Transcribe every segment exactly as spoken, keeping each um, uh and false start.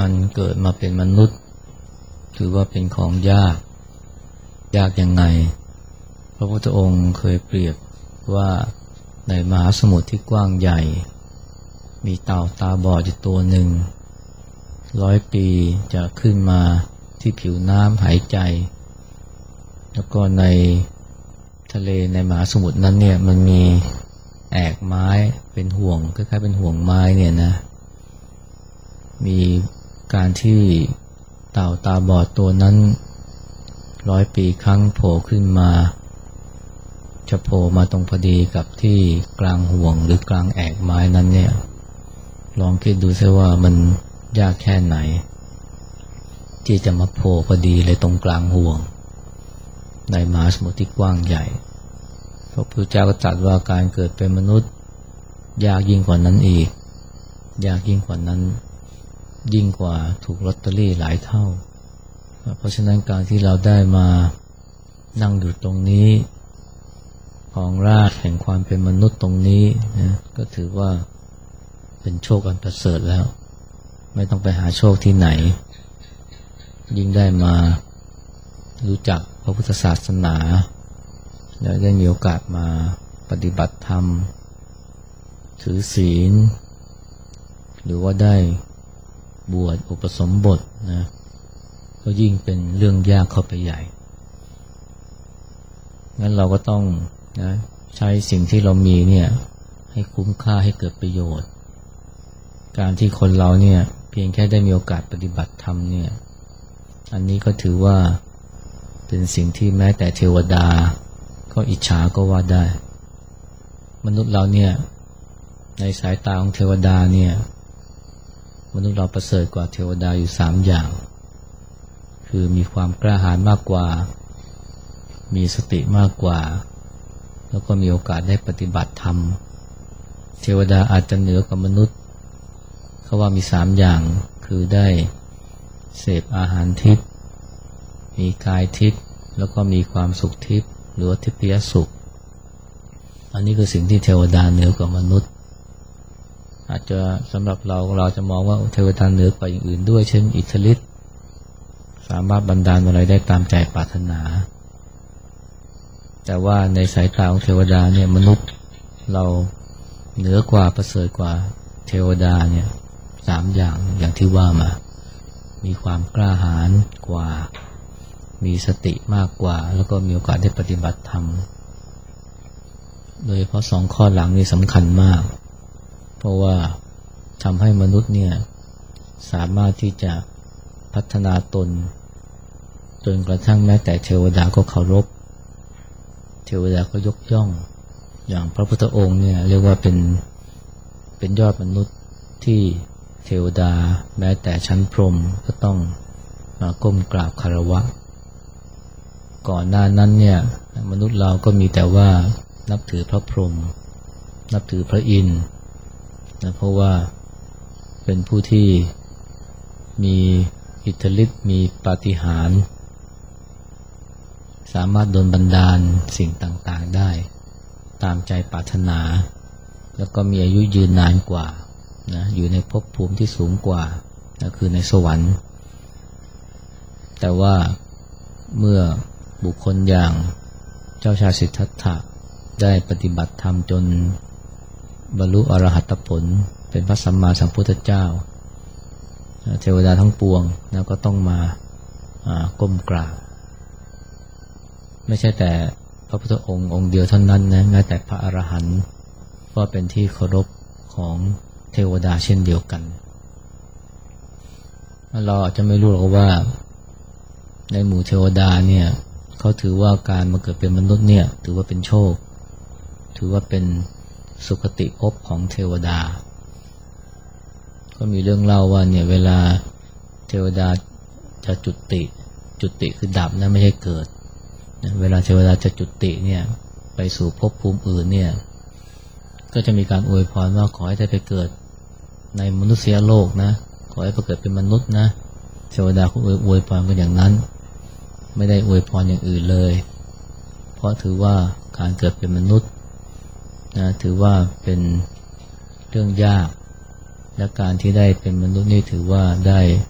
การเกิดมาเป็นมนุษย์ถือว่าเป็นของยากยากยังไงพระพุทธองค์เคยเปรียบว่าในมหาสมุทรที่กว้างใหญ่มีเต่าตาบอดอยู่ตัวหนึ่งร้อยปีจะขึ้นมาที่ผิวน้ำหายใจแล้วก็ในทะเลในมหาสมุทรนั้นเนี่ยมันมีแอกไม้เป็นห่วงคล้ายๆเป็นห่วงไม้เนี่ยนะมีการที่เต่าตาบอดตัวนั้นร้อยปีครั้งโผล่ขึ้นมาจะโผล่มาตรงพอดีกับที่กลางห่วงหรือกลางแอกไม้นั้นเนี่ยลองคิดดูซิว่ามันยากแค่ไหนที่จะมาโผล่พอดีเลยตรงกลางห่วงในมหาสมุทรที่กว้างใหญ่พระพุทธเจ้าก็ตรัสว่าการเกิดเป็นมนุษย์ยากยิ่งกว่านั้นอีกยากยิ่งกว่านั้นยิ่งกว่าถูกลอตเตอรี่หลายเท่าเพราะฉะนั้นการที่เราได้มานั่งอยู่ตรงนี้ของราชแห่งความเป็นมนุษย์ตรงนี้นะก็ถือว่าเป็นโชคอันประเสริฐแล้วไม่ต้องไปหาโชคที่ไหนยิ่งได้มารู้จักพระพุทธศาสนาและได้มีโอกาสมาปฏิบัติธรรมถือศีลหรือว่าได้บวชอุปสมบทนะก็ยิ่งเป็นเรื่องยากเข้าไปใหญ่งั้นเราก็ต้องนะใช้สิ่งที่เรามีเนี่ยให้คุ้มค่าให้เกิดประโยชน์การที่คนเราเนี่ยเพียงแค่ได้มีโอกาสปฏิบัติธรรมเนี่ยอันนี้ก็ถือว่าเป็นสิ่งที่แม้แต่เทวดาก็อิจฉาก็ว่าได้มนุษย์เราเนี่ยในสายตาของเทวดาเนี่ยมนุษย์เราประเสริฐกว่าเทวดาอยู่สามอย่างคือมีความกล้าหาญมากกว่ามีสติมากกว่าแล้วก็มีโอกาสได้ปฏิบัติธรรมเทวดาอาจจะเหนือกว่ามนุษย์เขาว่ามีสามอย่างคือได้เสพอาหารทิพย์มีกายทิพย์แล้วก็มีความสุขทิพย์หรือทิพยสุขอันนี้คือสิ่งที่เทวดาเหนือกว่ามนุษย์อาจจะสำหรับเราเราจะมองว่าเทวดาเหนือกว่าอย่างอื่นด้วยเช่นอิทธิฤทธิ์สามารถบันดาลอะไรได้ตามใจปรารถนาแต่ว่าในสายตาของเทวดาเนี่ยมนุษย์เราเหนือกว่าประเสริฐกว่าเทวดาเนี่ยสามอย่างอย่างที่ว่ามามีความกล้าหาญกว่ามีสติมากกว่าแล้วก็มีโอกาสได้ปฏิบัติธรรมโดยเฉพาะสองข้อหลังนี่สำคัญมากเพราะว่าทำให้มนุษย์เนี่ยสามารถที่จะพัฒนาตนจนกระทั่งแม้แต่เทวดาก็เคารพเทวดาก็ยกย่องอย่างพระพุทธองค์เนี่ยเรียกว่าเป็นเป็นยอดมนุษย์ที่เทวดาแม้แต่ชั้นพรหมก็ต้องมาก้มกราบคารวะก่อนหน้านั้นเนี่ยมนุษย์เราก็มีแต่ว่านับถือพระพรหมนับถือพระอินทร์นะเพราะว่าเป็นผู้ที่มีอิทธิฤทธิ์มีปาฏิหาริย์สามารถโดนบันดาลสิ่งต่างๆได้ตามใจปรารถนาแล้วก็มีอายุยืนนานกว่านะอยู่ในภพภูมิที่สูงกว่านะคือในสวรรค์แต่ว่าเมื่อบุคคลอย่างเจ้าชายสิทธัตถะได้ปฏิบัติธรรมจนบรรลุอรหัตผลเป็นพระสัมมาสัมพุทธเจ้าเทวดาทั้งปวงนะก็ต้องมาก้มกราบไม่ใช่แต่พระพุทธองค์องค์เดียวเท่านั้นนะแม้แต่พระอรหันต์ก็เป็นที่เคารพของเทวดาเช่นเดียวกันเราอาจจะไม่รู้หรอกว่าในหมู่เทวดาเนี่ยเขาถือว่าการมาเกิดเป็นมนุษย์เนี่ยถือว่าเป็นโชคถือว่าเป็นสุคติภพของเทวดาก็มีเรื่องเล่าว่าเนี่ยเวลาเทวดาจะจุติจุติคือดับนะไม่ใช่เกิดเวลาเทวดาจะจุติเนี่ยไปสู่ภพภูมิอื่นเนี่ยก็จะมีการอวยพรว่าขอให้ได้ไปเกิดในมนุษยโลกนะขอให้ไปเกิดเป็นมนุษย์นะเทวดาเขาอวยพรกันอย่างนั้นไม่ได้อวยพรอย่างอื่นเลยเพราะถือว่าการเกิดเป็นมนุษย์นะถือว่าเป็นเรื่องยากและการที่ได้เป็นมนุษย์นี่ถือว่าได้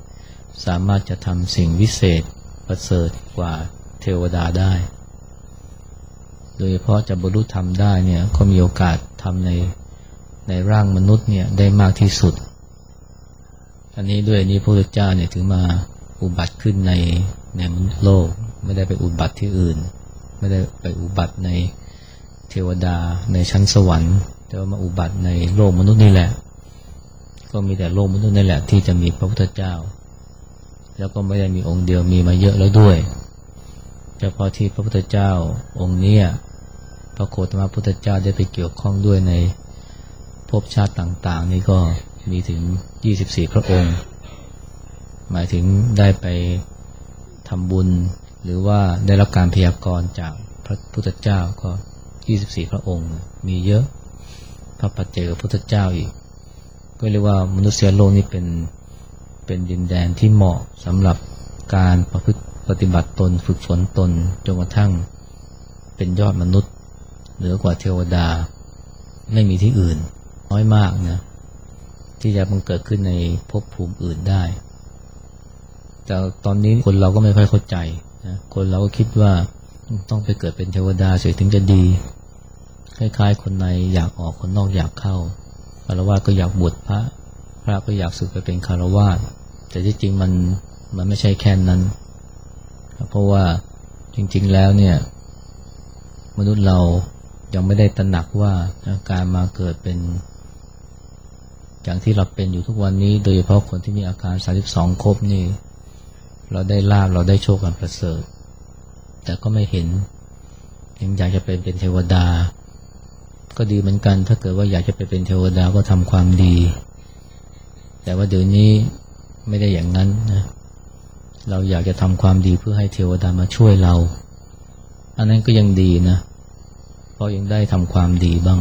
สามารถจะทำสิ่งวิเศษประเสริฐกว่าเทวดาได้โดยเฉพาะจะบรรลุธรรมได้เนี่ยก็มีโอกาสทำในในร่างมนุษย์เนี่ยได้มากที่สุดอันนี้ด้วยนี้พระพุทธเจ้าเนี่ยถึงมาอุบัติขึ้นในในมนุษย์โลกไม่ได้ไปอุบัติที่อื่นไม่ได้ไปอุบัติในเทวดาในชั้นสวรรค์แต่ว่ามาอุบัติในโลกมนุษย์นี่แหละก็มีแต่โลกมนุษย์นี่แหละที่จะมีพระพุทธเจ้าแล้วก็ไม่ได้มีองค์เดียวมีมาเยอะแล้วด้วยเฉพาะที่พระพุทธเจ้าองค์นี้พระโคตมพุทธเจ้าได้ไปเกี่ยวข้องด้วยในภพชาติต่างๆนี่ก็มีถึงยี่สิบสี่พระองค์หมายถึงได้ไปทำบุญหรือว่าได้รับการพยากรณ์จากพระพุทธเจ้าก็ยี่สิบสี่พระองค์มีเยอะพระปัจเจกพุทธเจ้าอีกก็เรียกว่ามนุษยโลกนี่เป็นเป็นดินแดนที่เหมาะสำหรับการประพฤติปฏิบัติตนฝึกฝนตนจนกระทั่งเป็นยอดมนุษย์เหนือกว่าเทวดาไม่มีที่อื่นน้อยมากนะที่จะบังเกิดขึ้นในภพภูมิอื่นได้แต่ตอนนี้คนเราก็ไม่ค่อยเข้าใจนะคนเราก็คิดว่าต้องไปเกิดเป็นเทวดาเสียถึงจะดีคล้ายๆคนในอยากออกคนนอกอยากเข้าคารวะก็อยากบวชพระพระก็อยากสึกไปเป็นคารวะแต่ที่จริงมันมันไม่ใช่แค่นั้นเพราะว่าจริงๆแล้วเนี่ยมนุษย์เรายังไม่ได้ตระหนักว่าการมาเกิดเป็นอย่างที่เราเป็นอยู่ทุกวันนี้โดยเฉพาะคนที่มีอาการสามสิบสองครบนี่เราได้ลาภเราได้โชคอันประเสริฐแต่ก็ไม่เห็นยังอยากจะไปเป็นเทวดาก็ดีเหมือนกันถ้าเกิดว่าอยากจะไปเป็นเทวดาก็ทำความดีแต่ว่าเดี๋ยวนี้ไม่ได้อย่างนั้นนะเราอยากจะทำความดีเพื่อให้เทวดามาช่วยเราอันนั้นก็ยังดีนะเพราะยังได้ทำความดีบ้าง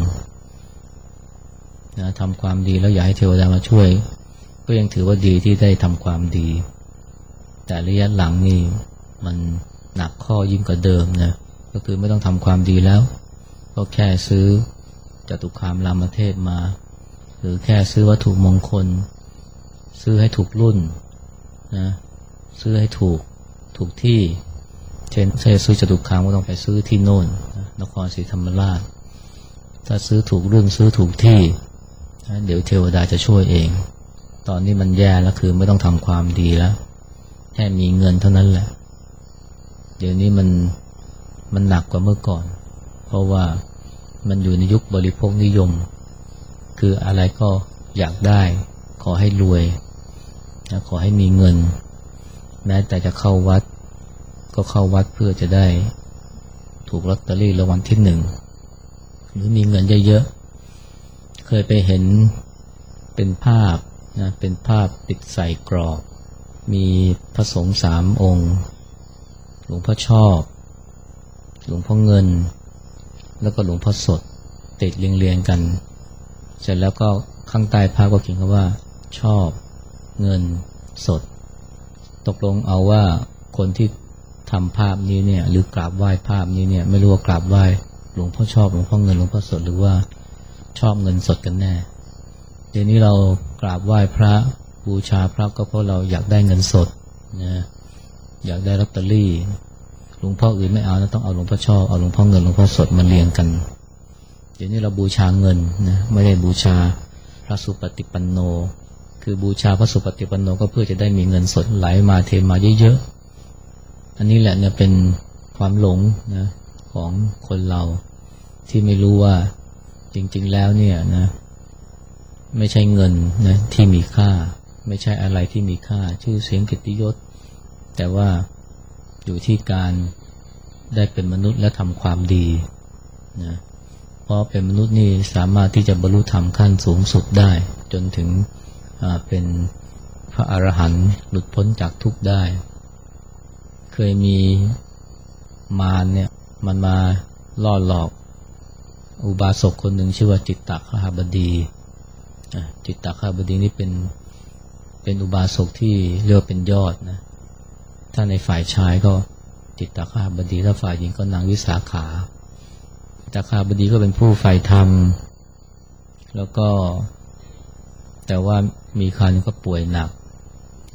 นะทำความดีแล้วอยากให้เทวดามาช่วยก็ยังถือว่าดีที่ได้ทำความดีแต่ระยะหลังนี่มันหนักข้อยิ่งกว่าเดิมนะก็คือไม่ต้องทำความดีแล้วก็แค่ซื้อจตุคามรามเทพมาหรือแค่ซื้อวัตถุมงคลซื้อให้ถูกรุ่นนะซื้อให้ถูกถูกที่เช่นถ้าจะซื้อจตุคามก็ต้องไปซื้อที่โน่นนครศรีธรรมราชถ้าซื้อถูกรุ่นซื้อถูกที่เดี๋ยวเทวดาจะช่วยเองตอนนี้มันแย่แล้วคือไม่ต้องทำความดีแล้วแค่มีเงินเท่านั้นแหละเดี๋ยวนี้มันมันหนักกว่าเมื่อก่อนเพราะว่ามันอยู่ในยุคบริโภคนิยมคืออะไรก็อยากได้ขอให้รวยนะขอให้มีเงินแม้แต่จะเข้าวัดก็เข้าวัดเพื่อจะได้ถูกลอตเตอรี่รางวัลที่หนึ่งหรือมีเงินเยอะๆเคยไปเห็นเป็นภาพนะเป็นภาพติดใส่กรอบมีพระสงฆ์สามองค์หลวงพ่อชอบหลวงพ่อเงินแล้วก็หลวงพ่อสดติดเรียงๆกันเสร็จแล้วก็ข้างใต้ภาพก็เขียนคำว่าชอบเงินสดตกลงเอาว่าคนที่ทำภาพนี้เนี่ยหรือกราบไหว้ภาพนี้เนี่ยไม่รู้ว่ากราบไหว้หลวงพ่อชอบหลวงพ่อเงินหลวงพ่อสดหรือว่าชอบเงินสดกันแน่เดี๋ยวนี้เรากราบไหว้พระบูชาพระก็เพราะเราอยากได้เงินสดนะอยากได้ลอตเตอรี่หลวงพ่ออื่นไม่เอานะต้องเอาหลวงพ่อชอบเอาหลวงพ่อเงินหลวงพ่อสดมาเรียงกันเดี๋ยวนี้เราบูชาเงินนะไม่ได้บูชาพระสุปฏิปันโนคือบูชาพระสุปฏิปันโนก็เพื่อจะได้มีเงินสดไหลมาเทมาเยอะๆอันนี้แหละเนี่ยเป็นความหลงนะของคนเราที่ไม่รู้ว่าจริงๆแล้วเนี่ยนะไม่ใช่เงินนะที่มีค่าไม่ใช่อะไรที่มีค่าชื่อเสียงเกียรติยศแต่ว่าอยู่ที่การได้เป็นมนุษย์และทำความดีนะเพราะเป็นมนุษย์นี่สามารถที่จะบรรลุธรรมขั้นสูงสุดได้จนถึงเป็นพระอรหันต์หลุดพ้นจากทุกข์ได้เคยมีมารเนี่ยมันมาล่อหลอกอุบาสกคนหนึ่งชื่อว่าจิตตคหบดีจิตตคหบดีนี่เป็นเป็นอุบาสกที่เรียกว่าเป็นยอดนะถ้าในฝ่ายชายก็จิตตคหบดีถ้าฝ่ายหญิงก็นางวิสาขาจิตตคหบดีก็เป็นผู้ใฝ่ธรรมแล้วก็แต่ว่ามีคราวนึงก็ป่วยหนัก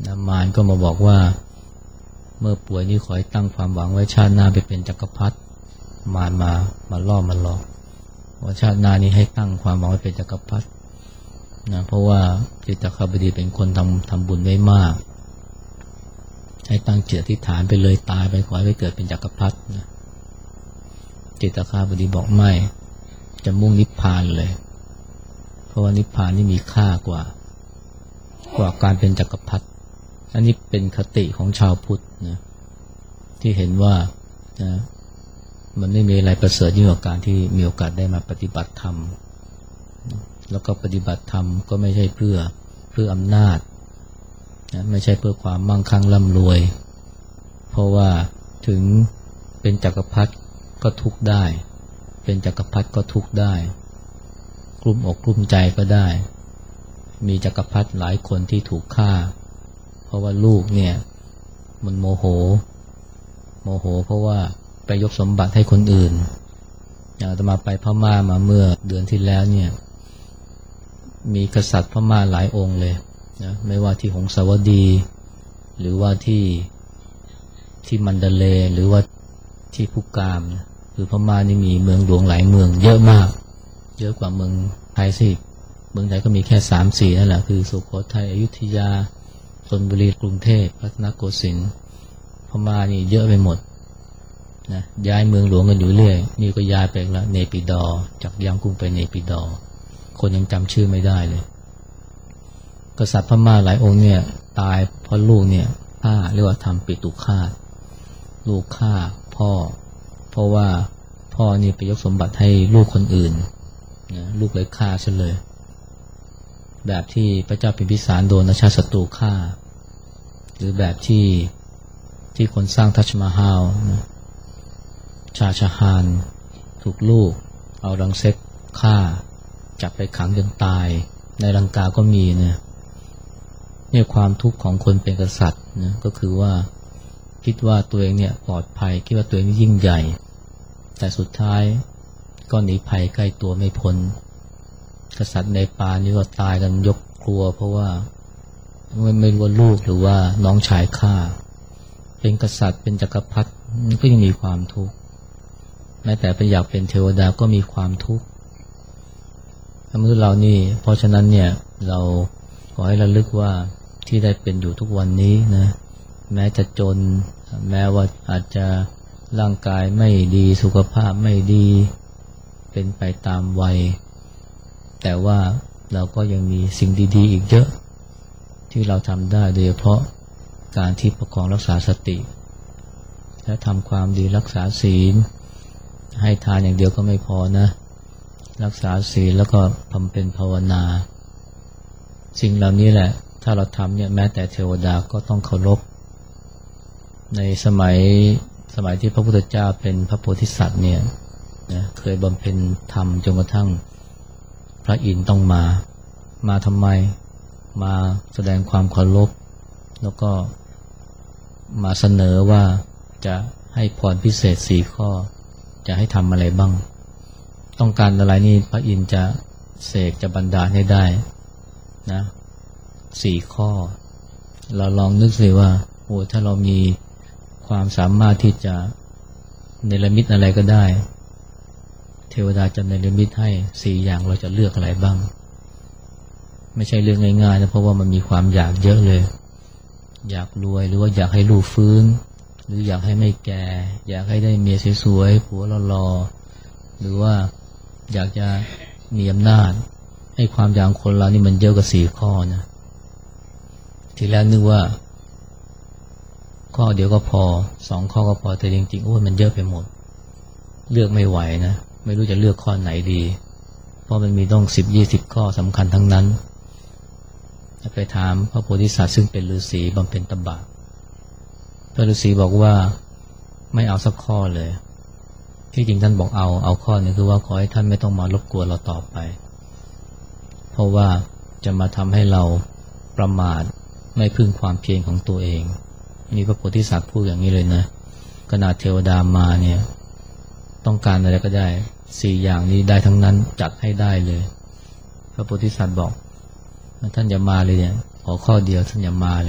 นะมารก็มาบอกว่าเมื่อป่วยนี่ขอให้ตั้งความหวังไว้ชาติหน้าไปเป็นจักรพรรดิมารมามาล่อมาหลอกว่าชาติหน้านี้ให้ตั้งความหวังไว้เป็นจักรพรรดินะเพราะว่าจิตตคบดีเป็นคนทำทำบุญไว้มากให้ตั้งจิตอธิษฐานไปเลยตายไปขอให้ไปเกิดเป็นจักรพรรดินะจิตตคบดีบอกไม่จะมุ่งนิพพานเลยเพราะว่านิพพานนี่มีค่ากว่ากว่าการเป็นจักรพรรดิอันนี้เป็นคติของชาวพุทธนะที่เห็นว่านะมันไม่มีอะไรประเสริฐยิ่งกว่าการที่มีโอกาสได้มาปฏิบัติธรรมแล้วก็ปฏิบัติธรรมก็ไม่ใช่เพื่อเพื่ออำนาจนะไม่ใช่เพื่อความมั่งคั่งร่ำรวยเพราะว่าถึงเป็นจักรพรรดิก็ทุกข์ได้เป็นจักรพรรดิก็ทุกข์ได้กลุ้มอกกลุ้มใจก็ได้มีจักรพรรดิหลายคนที่ถูกฆ่าเพราะว่าลูกเนี่ยมันโมโหโมโหเพราะว่าไปยกสมบัติให้คนอื่นอย่างอาตมาไปพม่ามาเมื่อเดือนที่แล้วเนี่ยมีกษัตริย์พม่าหลายองค์เลยนะไม่ว่าที่หงสาวดีหรือว่าที่ที่มันดาเลย์หรือว่าที่พุกามนะคือพม่านี่มีเมืองหลวงหลายเมืองเยอะมากเยอะกว่าเมืองไทยสิเมืองไทยก็มีแค่ สามสี่ นั่นแหละคือสุโขทัยอยุธยาธนบุรีกรุงเทพรัตนโกสินทร์พม่านี่เยอะไปหมดนะย้ายเมืองหลวงกันอยู่เรื่อยนี่ก็ย้ายไปแล้วเนปิดอร์จากยางกุ้งไปเนปิดอร์คนยังจำชื่อไม่ได้เลยกษัตริย์พม่าหลายองค์เนี่ยตายเพราะลูกเนี่ยฆ่าเรียกว่าทำปิตุฆาตลูกฆ่าพ่อเพราะว่าพ่อนี่ไปยกสมบัติให้ลูกคนอื่นนะลูกเลยฆ่าซะเลยแบบที่พระเจ้าพิมพิสารโดนราชาศัตรูฆ่าหรือแบบที่ที่คนสร้างทัชมาฮาลนะชาชาฮานถูกลูกเอารังเซ็กฆ่าจับไปขังจนตายในลังกาก็มีเนี่ยนี่ความทุกข์ของคนเป็นกษัตริย์นะก็คือว่าคิดว่าตัวเองเนี่ยปลอดภัยคิดว่าตัวเองยิ่งใหญ่แต่สุดท้ายก็หนีภัยใกล้ตัวไม่พ้นกษัตริย์ในปานี่ก็ตายกันยกครัวเพราะว่าไม่ไม่รู้ว่าลูกหรือว่าน้องชายฆ่าเป็นกษัตริย์เป็นจักรพรรดิก็ยังมีความทุกข์แม้แต่ไปอยากเป็นเทวดาก็มีความทุกข์มนุษย์เรานี่เพราะฉะนั้นเนี่ยเราขอให้ระลึกว่าที่ได้เป็นอยู่ทุกวันนี้นะแม้จะจนแม้ว่าอาจจะร่างกายไม่ดีสุขภาพไม่ดีเป็นไปตามวัยแต่ว่าเราก็ยังมีสิ่งดีๆอีกเยอะที่เราทำได้โดยเฉพาะการที่ประคองรักษาสติและทำความดีรักษาศีลให้ทานอย่างเดียวก็ไม่พอนะรักษาศีลแล้วก็ทำเป็นภาวนาสิ่งเหล่านี้แหละถ้าเราทำเนี่ยแม้แต่เทวดาก็ต้องเคารพในสมัยสมัยที่พระพุทธเจ้าเป็นพระโพธิสัตว์เนี่ยนะเคยบำเพ็ญธรรมจนกระทั่งพระอินทร์ต้องมามาทำไมมาแสดงความเคารพแล้วก็มาเสนอว่าจะให้พรพิเศษสี่ข้อจะให้ทำอะไรบ้างต้องการอะไรนี่พระอินทร์จะเสกจะบันดาลให้ได้นะสี่ข้อเราลองนึกสิว่าโอ้ถ้าเรามีความสามารถที่จะเนรมิตอะไรก็ได้เทวดาจะเนรมิตให้สี่อย่างเราจะเลือกอะไรบ้างไม่ใช่เรื่องง่ายๆนะเพราะว่ามันมีความอยากเยอะเลยอยากรวยหรือว่าอยากให้ลูกฟื้นหรืออยากให้ไม่แก่อยากให้ได้เมียสวยๆผัวหล่อๆหรือว่าอยากจะมีอำนาจให้ความอยากคนเรานี่มันเยอะกว่าสี่ข้อนะทีแรกนึกว่าข้อเดียวก็พอสองข้อก็พอแต่จริงๆโอ้ยมันเยอะไปหมดเลือกไม่ไหวนะไม่รู้จะเลือกข้อไหนดีเพราะมันมีต้องสิบยี่สิบข้อสำคัญทั้งนั้นไปถามพระโพธิสัตว์ซึ่งเป็นฤาษีบำเพ็ญตบะพระฤาษีบอกว่าไม่เอาสักข้อเลยที่จริงท่านบอกเอาเอาข้อนึงคือว่าขอให้ท่านไม่ต้องมารบกวนเราต่อไปเพราะว่าจะมาทำให้เราประมาทไม่พึ่งความเพียรของตัวเองนี่พระโพธิสัตว์พูดอย่างนี้เลยนะขนาดเทวดามาเนี่ยต้องการอะไรก็ได้สี่อย่างนี้ได้ทั้งนั้นจัดให้ได้เลยพระโพธิสัตว์บอกท่านอย่ามาเลยเนี่ยขอข้อเดียวท่านอย่ามาเลย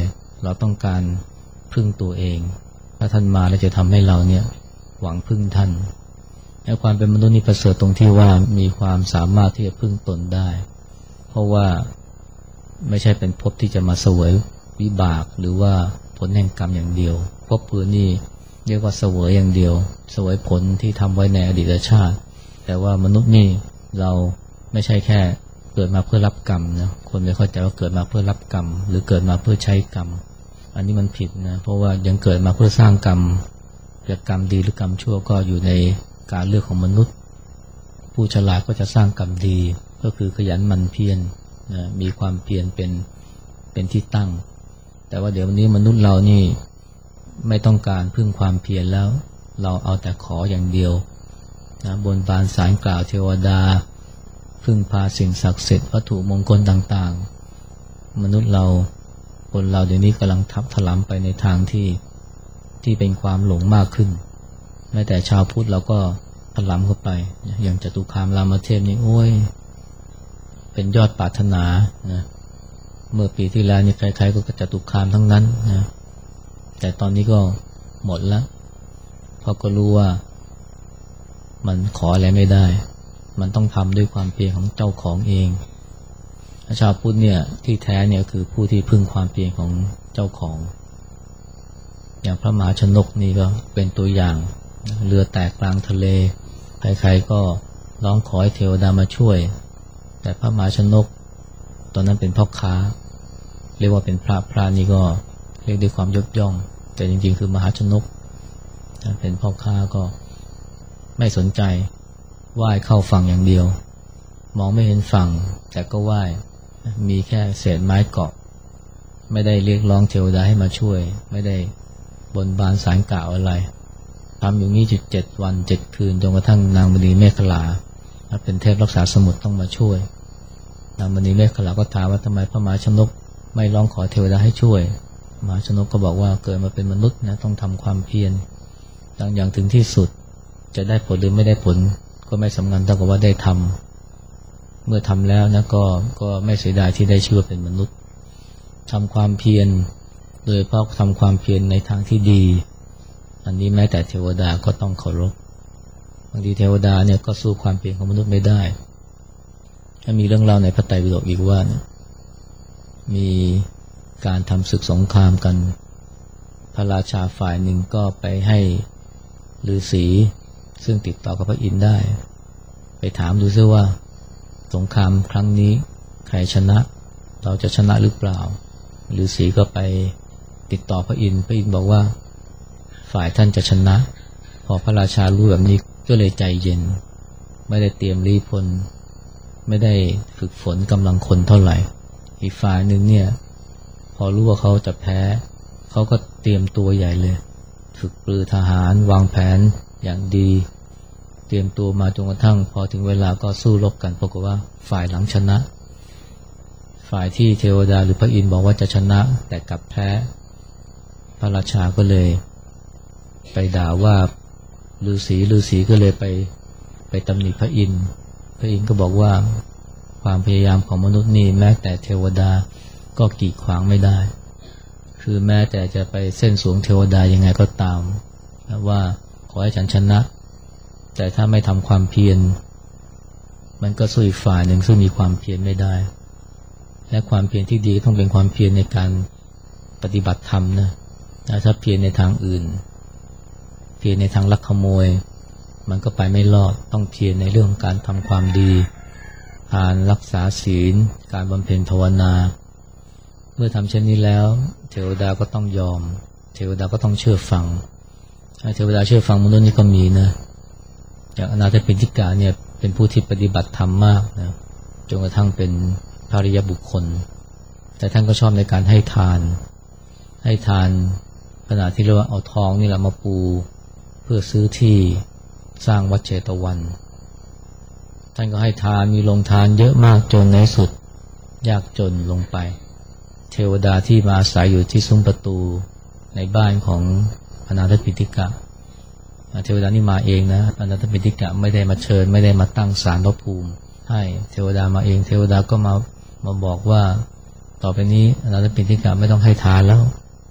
เราต้องการพึ่งตัวเองถ้าท่านมาแล้วจะทำให้เราเนี่ยหวังพึ่งท่านและความเป็นมนุษย์นี่ประเสริฐตรงที่ว่ามีความสามารถที่จะพึ่งตนได้เพราะว่าไม่ใช่เป็นภพที่จะมาเสวยวิบากหรือว่าผลแห่งกรรมอย่างเดียวภพพื้นนี่เรียกว่าเสวยอย่างเดียวเสวยผลที่ทำไว้ในอดีตชาติแต่ว่ามนุษย์นี่เราไม่ใช่แค่เกิดมาเพื่อรับกรรมนะคนไม่เข้าใจว่าเกิดมาเพื่อรับกรรมหรือเกิดมาเพื่อใช้กรรมอันนี้มันผิดนะเพราะว่ายังเกิดมาเพื่อสร้างกรรมจะกรรมดีหรือกรรมชั่วก็อยู่ในการเลือกของมนุษย์ผู้ฉลาดก็จะสร้างกรรมดีก็คือขยันหมั่นเพียรนะมีความเพียรเป็นเป็นที่ตั้งแต่ว่าเดี๋ยววันนี้มนุษย์เรานี่ไม่ต้องการพึ่งความเพียรแล้วเราเอาแต่ขออย่างเดียวนะบนบานศาลกล่าวเทวดาพึ่งพาสิ่งศักดิ์สิทธิ์วัตถุมงคลต่างๆมนุษย์เราคนเราเดี๋ยวนี้กำลังทับถลำไปในทางที่ที่เป็นความหลงมากขึ้นแม้แต่ชาวพุทธเราก็ถลำเข้าไปอย่างจตุคามรามเทพนี่โอ้ยเป็นยอดปรารถนานะเมื่อปีที่แล้วนี่ใครๆก็จตุคามทั้งนั้นนะแต่ตอนนี้ก็หมดแล้วเพราะก็รู้ว่ามันขออะไรไม่ได้มันต้องทำด้วยความเพียรของเจ้าของเองชาวพุทธเนี่ยที่แท้เนี่ยคือผู้ที่พึ่งความเพียรของเจ้าของอย่างพระมหาชนกนี่ก็เป็นตัวอย่างเรือแตกกลางทะเลใครๆก็ร้องขอให้เทวดามาช่วยแต่พระมหาชนกตอนนั้นเป็นพ่อค้าเรียกว่าเป็นพระพระนี่ก็เรียกด้วยความยกย่องแต่จริงๆคือมหาชนกเป็นพ่อค้าก็ไม่สนใจไหว้เข้าฝั่งอย่างเดียวมองไม่เห็นฝั่งแต่ก็ไหว้มีแค่เศษไม้เกาะไม่ได้เรียกร้องเทวดาให้มาช่วยไม่ได้บนบานศาลกล่าวอะไรทำอย่างนี้จุดเจ็ดวันเจ็ดคืนจนกระทั่งนางมณีเมขลาเป็นเทพรักษาสมุทรต้องมาช่วยนางมณีเมขลาก็ถามว่าทำไมพระมหาชนกไม่ร้องขอเทวดาให้ช่วยมหาชนกก็บอกว่าเกิดมาเป็นมนุษย์นะต้องทำความเพียรตั้งอย่างถึงที่สุดจะได้ผลหรือไม่ได้ผลก็ไม่สำคัญเท่ากับว่าได้ทำเมื่อทำแล้วนะก็ก็ไม่เสียดายที่ได้ชื่อว่าเป็นมนุษย์ทำความเพียรโดยเพราะทำความเพียรในทางที่ดีอันนี้แม้แต่เทวดาก็ต้องเคารพบางทีเทวดาเนี่ยก็สู้ความเพียรของมนุษย์ไม่ได้ถ้ามีเรื่องเล่าในพระไตรปิฎกอีกว่านะมีการทำศึกสงครามกันพระราชาฝ่ายหนึ่งก็ไปให้ฤาษีซึ่งติดต่อกับพระอินทร์ได้ไปถามดูซิว่าสงครามครั้งนี้ใครชนะเราจะชนะหรือเปล่าฤาษีก็ไปติดต่อพระอินทร์พระอินทร์บอกว่าฝ่ายท่านจะชนะพอพระราชารู้แบบนี้ก็เลยใจเย็นไม่ได้เตรียมรีพลไม่ได้ฝึกฝนกำลังคนเท่าไหร่อีกฝ่ายหนึ่งเนี่ยพอรู้ว่าเขาจะแพ้เขาก็เตรียมตัวใหญ่เลยฝึกปรือทหารวางแผนอย่างดีเตรียมตัวมาจนกระทั่งพอถึงเวลาก็สู้รบกันปรากฏว่าฝ่ายหลังชนะฝ่ายที่เทวดาหรือพระอินทร์บอกว่าจะชนะแต่กลับแพ้พระราชาก็เลยไปด่าว่าฤาษีฤาษีก็เลยไปไปตำหนิพระอินทร์พระอินทร์ก็บอกว่าความพยายามของมนุษย์นี่แม้แต่เทวดาก็กีดขวางไม่ได้คือแม้แต่จะไปเส้นสวงเทวดายังไงก็ตามว่าขอให้ฉันชนะแต่ถ้าไม่ทำความเพียรมันก็สู้อีกฝ่ายหนึ่งซึ่งมีความเพียรไม่ได้และความเพียรที่ดีต้องเป็นความเพียรในการปฏิบัติธรรมนะถ้าเพียรในทางอื่นเพียรในทางลักขโมยมันก็ไปไม่รอดต้องเพียรในเรื่องการทำความดีการรักษาศีลการบำเพ็ญภาวนาเมื่อทำเช่นนี้แล้วเทวดาก็ต้องยอมเทวดาก็ต้องเชื่อฟังเทวดาเชื่อฟังมนุษย์นี่ก็มีนะอย่างอนาถปิณฑิกาเนี่ยเป็นผู้ที่ปฏิบัติธรรมมากนะจนกระทั่งเป็นพระอริยบุคคลแต่ท่านก็ชอบในการให้ทานให้ทานขณะที่เรียกว่าเอาทองนี่แหละมาปูเพื่อซื้อที่สร้างวัดเชตวันท่านก็ให้ทานมีลงทานเยอะมากจนในสุดยากจนลงไปเทวดาที่มาอาศัยอยู่ที่ซุ้มประตูในบ้านของอนาถปิณฑิกะเทวดานี่มาเองนะอนาถปิณฑิกะไม่ได้มาเชิญไม่ได้มาตั้งศาลพระภูมิให้เทวดามาเองเทวดาก็มามาบอกว่าต่อไปนี้อนาถปิณฑิกะไม่ต้องให้ทานแล้ว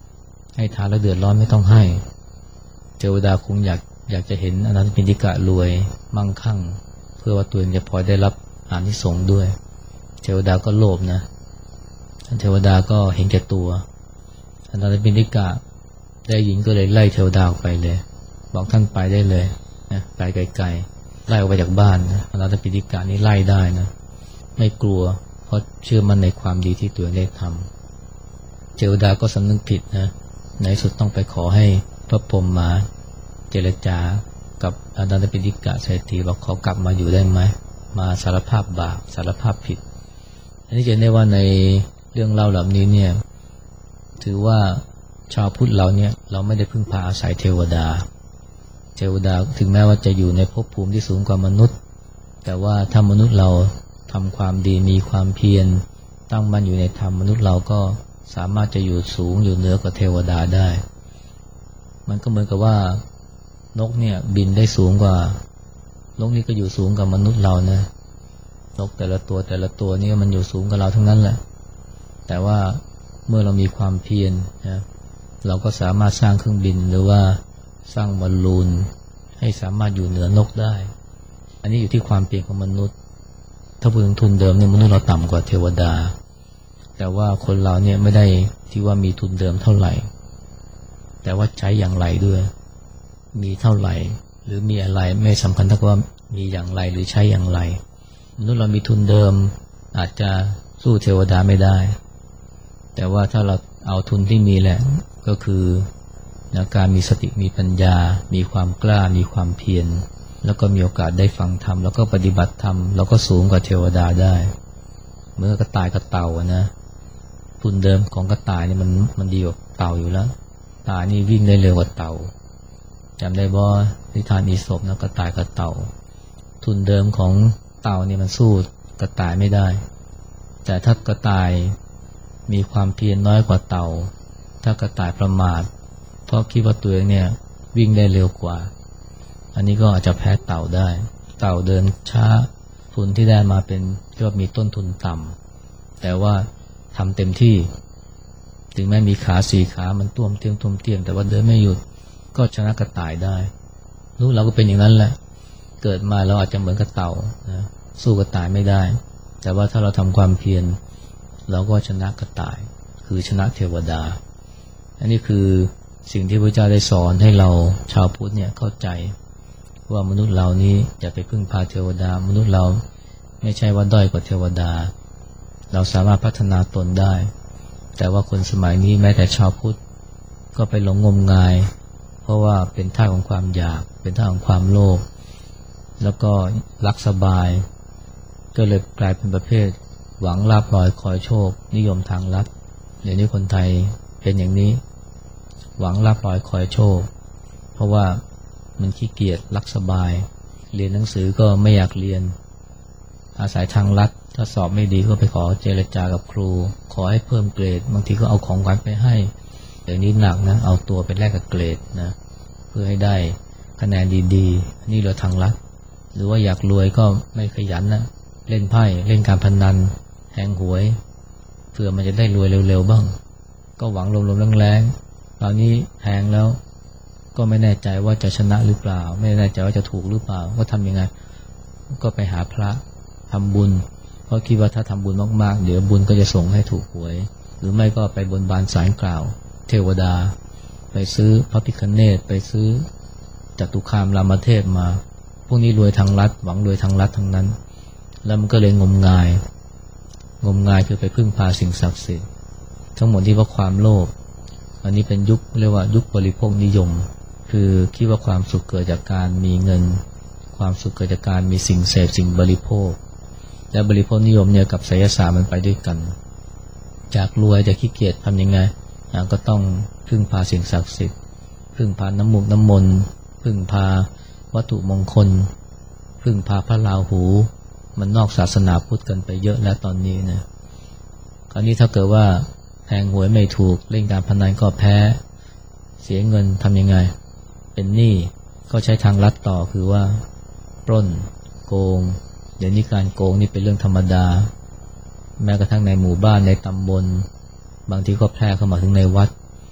ให้ทานแล้วเดือดร้อนไม่ต้องให้เทวดาคงอยากอยากจะเห็นอนันตปิณฑิกะรวยมั่งคั่งเพื่อว่าตัวเองจะพอได้รับอานิสงส์ด้วยเทวดาก็โลภนะเทวดาก็เห็นแก่ตัวอนันตปิณฑิกะได้ยินก็เลยไล่เทวดาออกไปเลยบอกท่านไปได้เลยนะไปไกลๆไล่ออกไปจากบ้านนะอนันตปิณฑิกะนี่ไล่ได้นะไม่กลัวเพราะเชื่อมั่นในความดีที่ตัวเองได้ทำเทวดาก็สำนึกผิดนะในสุดต้องไปขอให้พระพรหมมาเจรจากับอนันตปิณฑิกะเศรษฐีบอกขอกลับมาอยู่ได้ไหมมาสารภาพบาปสารภาพผิดอันนี้จะเห็นได้ว่าในเรื่องเล่าเหล่านี้เนี่ยถือว่าชาวพุทธเราเนี่ยเราไม่ได้พึ่งพาอาศัยเทวดาเทวดาถึงแม้ว่าจะอยู่ในภพภูมิที่สูงกว่ามนุษย์แต่ว่าถ้ามนุษย์เราทำความดีมีความเพียรตั้งมั่นอยู่ในธรรมมนุษย์เราก็สามารถจะอยู่สูงอยู่เหนือกว่าเทวดาได้มันก็เหมือนกับว่านกเนี่ยบินได้สูงกว่านกนี่ก็อยู่สูงกว่ามนุษย์เรานะนกแต่ละตัวแต่ละตัวนี่มันอยู่สูงกว่าเราทั้งนั้นแหละแต่ว่าเมื่อเรามีความเพียรนะเราก็สามารถสร้างเครื่องบินหรือว่าสร้างบอลลูนให้สามารถอยู่เหนือนกได้อันนี้อยู่ที่ความเพียรของมนุษย์ถ้าพูดถึงทุนเดิมเนี่ยมนุษย์เราต่ำกว่าเทวดาแต่ว่าคนเราเนี่ยไม่ได้ที่ว่ามีทุนเดิมเท่าไหร่แต่ว่าใช้อย่างไรด้วยมีเท่าไหร่หรือมีอะไรไม่สำคัญเท่ากับว่ามีอย่างไรหรือใช้อย่างไรมนุษย์เรามีทุนเดิมอาจจะสู้เทวดาไม่ได้แต่ว่าถ้าเราเอาทุนที่มีแหละก็คือนะการมีสติมีปัญญามีความกล้ามีความเพียรแล้วก็มีโอกาสได้ฟังธรรมแล้วก็ปฏิบัติธรรมแล้วก็สูงกว่าเทวดาได้เมื่อกระต่ายกับเต่านะทุนเดิมของกระต่ายนี่มันมันดีกว่าเต่าอยู่แล้วกระต่ายนี่วิ่งได้เร็วกว่าเต่าจำได้บ่นิทานอีสปนะกระต่ายกับเต่าทุนเดิมของเต่านี่มันสู้กระต่ายไม่ได้แต่ถ้ากระต่ายมีความเพียรน้อยกว่าเต่าถ้ากระต่ายประมาทเพราะคิดว่าตัวเองเนี่ยวิ่งได้เร็วกว่าอันนี้ก็อาจจะแพ้เต่าได้เต่าเดินช้าทุนที่ได้มาเป็นก็มีต้นทุนต่ำแต่ว่าทำเต็มที่ถึงแม้มีขาสี่ขามันต้วมเตี้ยมต้วมเตี้ยมแต่ว่าเดินไม่หยุดก็ชนะกระต่ายได้ลูกเราก็เป็นอย่างนั้นแหละเกิดมาเราอาจจะเหมือนกับเต่านะสู้กระต่ายไม่ได้แต่ว่าถ้าเราทำความเพียรเราก็ชนะกระต่ายคือชนะเทวดาอันนี้คือสิ่งที่พระเจ้าได้สอนให้เราชาวพุทธเนี่ยเข้าใจว่ามนุษย์เรานี้อย่าไปพึ่งพาเทวดามนุษย์เราไม่ใช่ว่าด้อยกว่าเทวดาเราสามารถพัฒนาตนได้แต่ว่าคนสมัยนี้แม้แต่ชาวพุทธก็ไปหลงงมงายเพราะว่าเป็นท่าของความอยากเป็นท่าของความโลภแล้วก็รักสบายก็เลยกลายเป็นประเภทหวังลาภลอยคอยโชคนิยมทางลัดเดี๋ยวนี้คนไทยเป็นอย่างนี้หวังลาภลอยคอยโชคเพราะว่ามันขี้เกียจรักสบายเรียนหนังสือก็ไม่อยากเรียนอาศัยทางลัดถ้าสอบไม่ดีก็ไปขอเจรจากับครูขอให้เพิ่มเกรดบางทีก็เอาของขวัญไปให้เดี๋ยวนี้หนักนะเอาตัวไปแลกกับเกรดนะเพื่อให้ได้คะแนนดีๆนี่เราทางลัดหรือว่าอยากรวยก็ไม่ขยันนะเล่นไพ่เล่นการพนันแทงหวยเพื่อมันจะได้รวยเร็วๆบ้างก็หวังลมๆแรงๆคราวนี้แทงแล้วก็ไม่แน่ใจว่าจะชนะหรือเปล่าไม่แน่ใจว่าจะถูกหรือเปล่าก็ทำยังไงก็ไปหาพระทำบุญเพราะคิดว่าถ้าทำบุญมากๆเดี๋ยวบุญก็จะส่งให้ถูกหวยหรือไม่ก็ไปบนบานศาลกล่าวเทวดาไปซื้อพระพิฆเนศไปซื้อจตุคามรามเทพมาพวกนี้รวยทางลัดหวังรวยทางลัดทั้งนั้นแล้วมันก็เลยงมงายงมงายคือไปพึ่งพาสิ่งศักดิ์สิทธิ์ทั้งหมดที่ว่าความโลภอันนี้เป็นยุคเรียกว่ายุคบริโภคนิยมคือคิดว่าความสุขเกิดจากการมีเงินความสุขเกิดจากการมีสิ่งเสพสิ่งบริโภคและบริโภคนิยมเนี่ยกับไสยศาสตร์มันไปด้วยกันจากรวยจะขี้เกียจทำยังไงก็ต้องพึ่งพาสิ่งศักดิ์สิทธิ์พึ่งพาน้ำมูกน้ำมนต์พึ่งพาวัตถุมงคลพึ่งพาพระราหูมันนอกศาสนาพุทธกันไปเยอะแล้วตอนนี้นะคราวนี้ถ้าเกิดว่าแทงหวยไม่ถูกเล่นการพนันก็แพ้เสียเงินทำยังไงเป็นหนี้ก็ใช้ทางลัดต่อคือว่าปล้นโกงเดี๋ยวนี้การโกงนี่เป็นเรื่องธรรมดาแม้กระทั่งในหมู่บ้านในตำบลบางทีก็แพร่เข้ามาถึงในวัด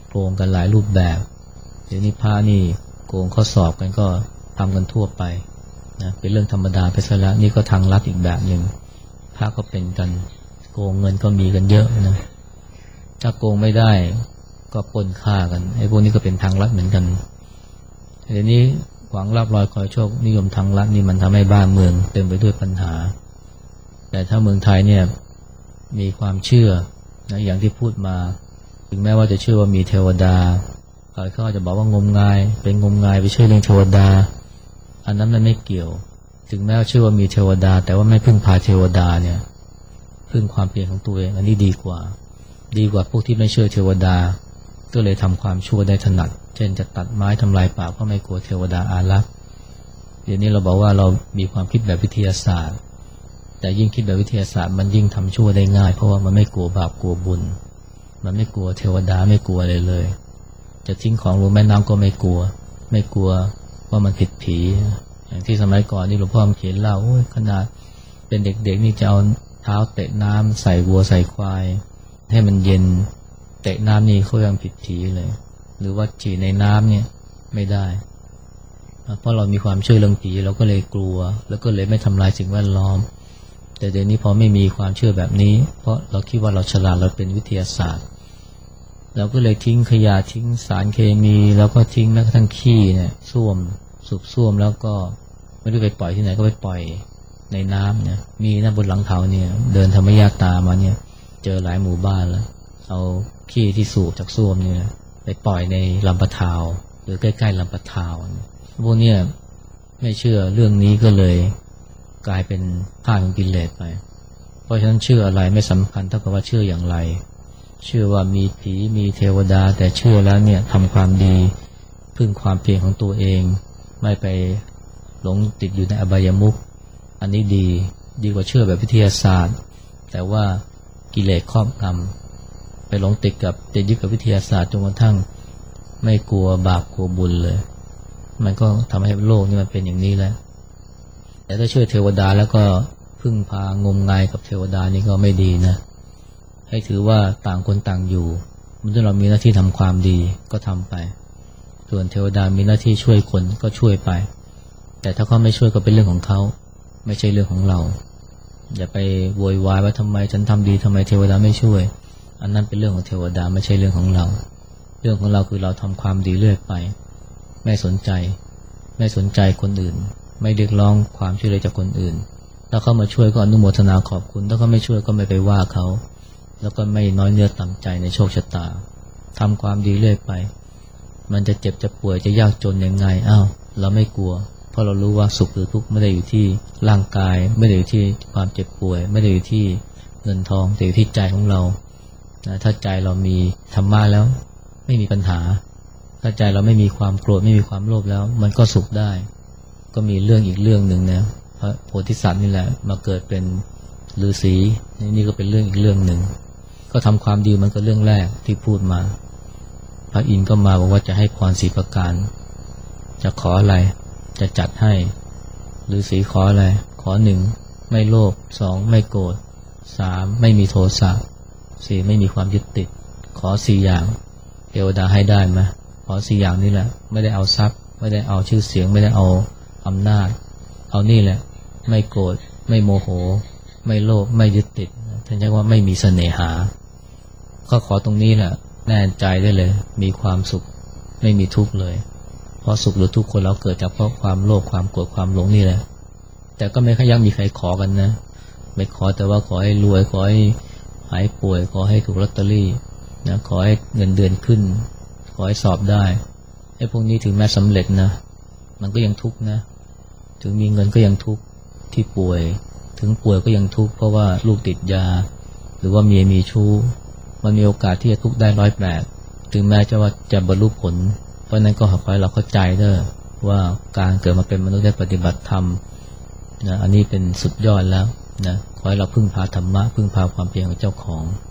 โกงกันหลายรูปแบบเดี๋ยวนี้พระนี่โกงข้อสอบกันก็ทำกันทั่วไปนะเป็นเรื่องธรรมดาไปซะแล้วนี่ก็ทางลัดอีกแบบหนึ่งพระก็เป็นกันโกงเงินก็มีกันเยอะนะถ้าโกงไม่ได้ก็ปล้นฆ่ากันไอ้พวกนี้ก็เป็นทางลัดเหมือนกันเดี๋ยวนี้หวังลาภลอยคอยโชคนิยมทางลัดนี่มันทำให้บ้านเมืองเต็มไปด้วยปัญหาแต่ถ้าเมืองไทยเนี่ยมีความเชื่อนะอย่างที่พูดมาถึงแม้ว่าจะเชื่อว่ามีเทวดาเขาอาจจะบอกว่างมงายเป็นงมงายไปเชื่อเรื่องเทวดาอันนั้นมันไม่เกี่ยวถึงแม้ว่าเชื่อว่ามีเทวดาแต่ว่าไม่พึ่งพาเทวดาเนี่ยพึ่งความเพียรของตัวเองอันนี้ดีกว่าดีกว่าพวกที่ไม่เชื่อเทวดาก็เลยทำความชั่วได้ถนัดเช่นจะตัดไม้ทำลายป่าเพราะไม่กลัวเทวดาอารักษ์เดี๋ยวนี้เราบอกว่าเรามีความคิดแบบวิทยาศาสตร์แต่ยิ่งคิดแบบวิทยาศาสตร์มันยิ่งทำชั่วได้ง่ายเพราะว่ามันไม่กลัวบาปกลัวบุญมันไม่กลัวเทวดาไม่กลัวอะไรเลยจะทิ้งของลงแม่น้ำก็ไม่กลัวไม่กลัวว่ามันผิดผีอย่างที่สมัยก่อนนี่หลวงพ่อเขียนเล่าโอ้ยขนาดเป็นเด็กๆนี่จะเอาเท้าเตะน้ำใส่วัวใส่ควายให้มันเย็นเตะน้ำนี่เขายังผิดผีเลยหรือว่าฉี่ในน้ำเนี่ยไม่ได้เพราะเรามีความเชื่อเรื่องผีเราก็เลยกลัวแล้วก็เลยไม่ทำลายสิ่งแวดล้อมแต่เดี๋ยวนี้พอไม่มีความเชื่อแบบนี้เพราะเราคิดว่าเราฉลาดเราเป็นวิทยาศาสตร์เราก็เลยทิ้งขยะทิ้งสารเคมีแล้วก็ทิ้งแม้กระทั่งขี้เนี่ยส้วมสูบส้วมแล้วก็ไม่รู้ไปปล่อยที่ไหนก็ไปปล่อยในน้ำเนี่ยมีนะบนหลังเขาเนี่ยเดินธรรมยาตามาเนี่ยเจอหลายหมู่บ้านแล้วเอาขี้ที่สูบจากส้วมเนี่ยไปปล่อยในลำปะทาวหรือใกล้ๆลำปะทาวพวกเนี่ยไม่เชื่อเรื่องนี้ก็เลยกลายเป็นข้าของกิเลสไปเพราะฉะนั้นเชื่ออะไรไม่สำคัญเท่ากับว่าเชื่ออย่างไรเชื่อว่ามีผีมีเทวดาแต่เชื่อแล้วเนี่ยทำความดีพึ่งความเพียรของตัวเองไม่ไปหลงติดอยู่ในอบายมุขอันนี้ดีดีกว่าเชื่อแบบวิทยาศาสตร์แต่ว่ากิเลสครอบงำไปหลงติดกับติดยึดกับวิทยาศาสตร์จนกระทั่งไม่กลัวบาปกลัวบุญเลยมันก็ทำให้โลกนี่มันเป็นอย่างนี้แหละแต่ถ้าเชื่อเทวดาแล้วก็พึ่งพางมงายกับเทวดานี่ก็ไม่ดีนะให้ถือว่าต่างคนต่างอยู่เมื่อเรามีหน้าที่ทำความดีก็ทำไปส่วนเทวดามีหน้าที่ช่วยคนก็ช่วยไปแต่ถ้าเขาไม่ช่วยก็เป็นเรื่องของเขาไม่ใช่เรื่องของเราอย่าไปโวยวายว่าทำไมฉันทำดีทำไมเทวดาไม่ช่วยอันนั้นเป็นเรื่องของเทวดาไม่ใช่เรื่องของเราเรื่องของเราคือเราทำความดีเรื่อยไปไม่สนใจไม่สนใจคนอื่นไม่เรียกร้องความช่วยเหลือจากคนอื่นถ้าเขามาช่วยก็อนุโมทนาขอบคุณถ้าเขาไม่ช่วยก็ไม่ไปว่าเขาแล้วก็ไม่น้อยเนื้อต่ำใจในโชคชะตาทำความดีเรื่อยไปมันจะเจ็บจะป่วยจะยากจนยังไงอ้าวเราไม่กลัวเพราะเรารู้ว่าสุขหรือทุกข์ไม่ได้อยู่ที่ร่างกายไม่ได้อยู่ที่ความเจ็บป่วยไม่ได้อยู่ที่เงินทองแต่อยู่ที่ใจของเรานะถ้าใจเรามีธรรมะแล้วไม่มีปัญหาถ้าใจเราไม่มีความโกรธไม่มีความโลภแล้วมันก็สุขได้ก็มีเรื่องอีกเรื่องหนึ่งนะพระโพธิสัตว์นี่แหละมาเกิดเป็นฤาษีนี่ก็เป็นเรื่องอีกเรื่องหนึ่งก็ทำความดีมันก็เรื่องแรกที่พูดมาพระอินทร์ก็มาบอกว่าจะให้พรสี่ประการจะขออะไรจะจัดให้ฤาษีขออะไรขอหนึ่งไม่โลภสองไม่โกรธสามไม่มีโทสะสี่ไม่มีความยึดติดขอสี่อย่างเทวดาให้ได้ไหมขอสี่อย่างนี่แหละไม่ได้เอาทรัพย์ไม่ได้เอาชื่อเสียงไม่ได้เอาอำนาจเอานี่แหละไม่โกรธไม่โมโหไม่โลภไม่ยึดติดท่านเรียกว่าไม่มีเสน่หาก็ขอตรงนี้แหละแน่ใจได้เลยมีความสุขไม่มีทุกข์เลยเพราะสุขหรือทุกข์คนเราเกิดจากเพราะความโลภความโกรธความหลงนี่แหละแต่ก็ไม่ค่อยยังมีใครขอกันนะไม่ขอแต่ว่าขอให้รวยขอให้หายป่วยขอให้ถูกลอตเตอรี่นะขอให้เงินเดือนขึ้นขอให้สอบได้ไอ้พวกนี้ถึงแม้สำเร็จนะมันก็ยังทุกข์นะถึงมีเงินก็ยังทุกข์ที่ป่วยถึงป่วยก็ยังทุกข์เพราะว่าลูกติดยาหรือว่าเมียมีชู้มันมีโอกาสที่จะทุกข์ได้ร้อยแปดถึงแม้จะว่าจะบรรลุผลเพราะนั้นก็ขอให้เราเข้าใจเด้อว่าการเกิดมาเป็นมนุษย์ได้ปฏิบัติธรรมนะอันนี้เป็นสุดยอดแล้วนะขอให้เราพึ่งพาธรรมะพึ่งพาความเพียรของเจ้าของ